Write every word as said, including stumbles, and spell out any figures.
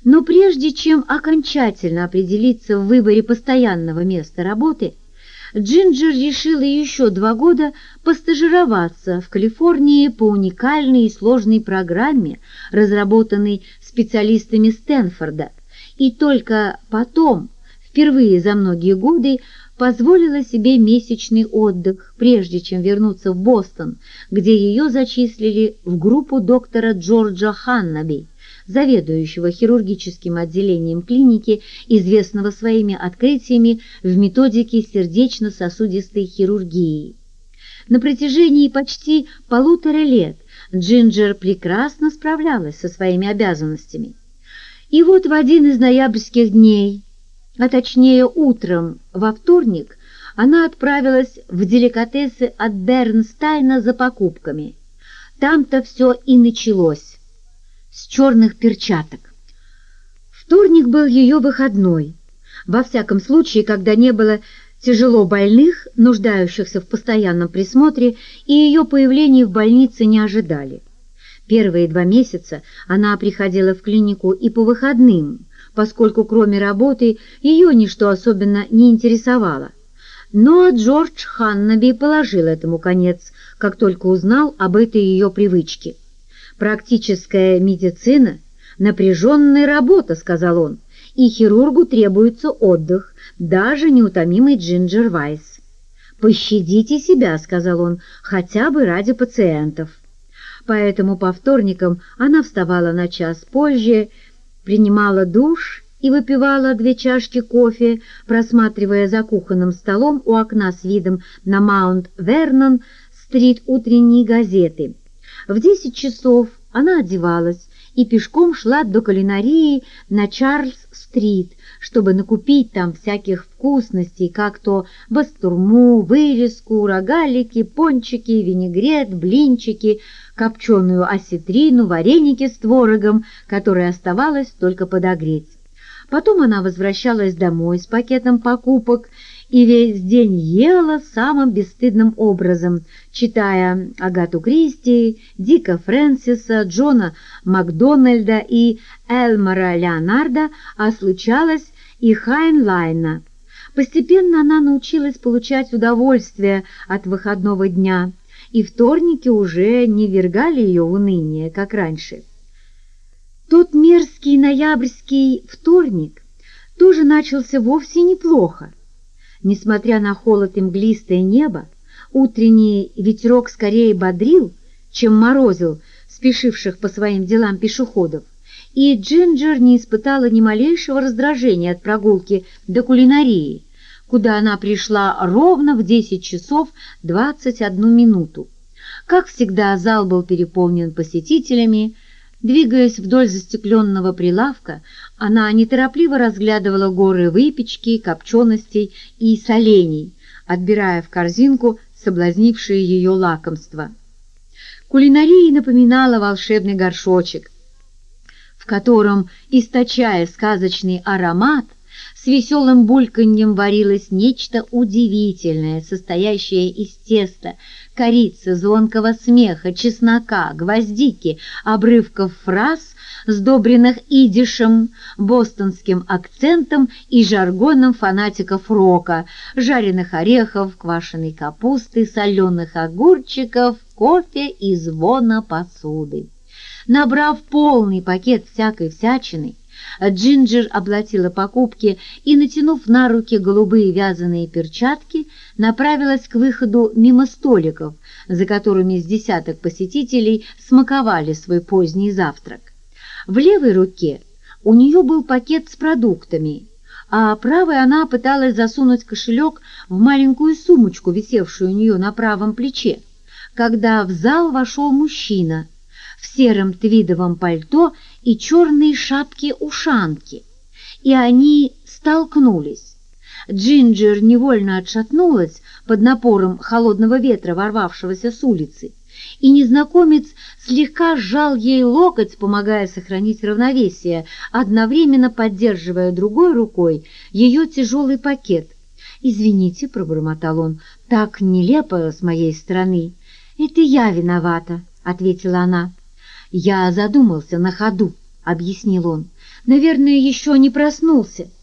Но прежде чем окончательно определиться в выборе постоянного места работы, Джинджер решила еще два года постажироваться в Калифорнии по уникальной и сложной программе, разработанной специалистами Стэнфорда, и только потом, впервые за многие годы, позволила себе месячный отдых, прежде чем вернуться в Бостон, где ее зачислили в группу доктора Джорджа Ханнаби, заведующего хирургическим отделением клиники, известного своими открытиями в методике сердечно-сосудистой хирургии. На протяжении почти полутора лет Джинджер прекрасно справлялась со своими обязанностями. И вот в один из ноябрьских дней, а точнее утром во вторник, она отправилась в деликатесы от Бернстайна за покупками. Там-то все и началось. С черных перчаток. Вторник был ее выходной. Во всяком случае, когда не было тяжело больных, нуждающихся в постоянном присмотре, и ее появления в больнице не ожидали. Первые два месяца она приходила в клинику и по выходным, поскольку кроме работы ее ничто особенно не интересовало. Но Джордж Ханнаби положил этому конец, как только узнал об этой ее привычке. «Практическая медицина — напряженная работа», — сказал он, «и хирургу требуется отдых, даже неутомимый Джинджер Вайс». «Пощадите себя», — сказал он, — «хотя бы ради пациентов». Поэтому по вторникам она вставала на час позже, принимала душ и выпивала две чашки кофе, просматривая за кухонным столом у окна с видом на Маунт-Вернон-стрит утренние газеты. В десять часов она одевалась и пешком шла до кулинарии на Чарльз-стрит, чтобы накупить там всяких вкусностей, как то бастурму, вырезку, рогалики, пончики, винегрет, блинчики, копченую осетрину, вареники с творогом, которые оставалось только подогреть. Потом она возвращалась домой с пакетом покупок и весь день ела самым бесстыдным образом, читая Агату Кристи, Дика Фрэнсиса, Джона Макдональда и Элмора Леонарда, а случалось и Хайнлайна. Постепенно она научилась получать удовольствие от выходного дня, и вторники уже не ввергали ее в уныние, как раньше. Тот мерзкий ноябрьский вторник тоже начался вовсе неплохо. Несмотря на холод и мглистое небо, утренний ветерок скорее бодрил, чем морозил спешивших по своим делам пешеходов, и Джинджер не испытала ни малейшего раздражения от прогулки до кулинарии, куда она пришла ровно в десять часов двадцать одну минуту. Как всегда, зал был переполнен посетителями. Двигаясь вдоль застекленного прилавка, она неторопливо разглядывала горы выпечки, копченостей и солений, отбирая в корзинку соблазнившие ее лакомства. Кулинария напоминала волшебный горшочек, в котором, источая сказочный аромат, с веселым бульканьем варилось нечто удивительное, состоящее из теста, корицы, звонкого смеха, чеснока, гвоздики, обрывков фраз, сдобренных идишем, бостонским акцентом и жаргоном фанатиков рока, жареных орехов, квашеной капусты, соленых огурчиков, кофе и звона посуды. Набрав полный пакет всякой всячины, Джинджер оплатила покупки и, натянув на руки голубые вязаные перчатки, направилась к выходу мимо столиков, за которыми с десяток посетителей смаковали свой поздний завтрак. В левой руке у нее был пакет с продуктами, а правой она пыталась засунуть кошелек в маленькую сумочку, висевшую у нее на правом плече, когда в зал вошел мужчина в сером твидовом пальто и черной шапке-ушанке, и они столкнулись. Джинджер невольно отшатнулась под напором холодного ветра, ворвавшегося с улицы, и незнакомец слегка сжал ей локоть, помогая сохранить равновесие, одновременно поддерживая другой рукой ее тяжелый пакет. «Извините», — пробормотал он, — «так нелепо с моей стороны». «Это я виновата», — ответила она. «Я задумался на ходу», — объяснил он. Наверное, еще не проснулся.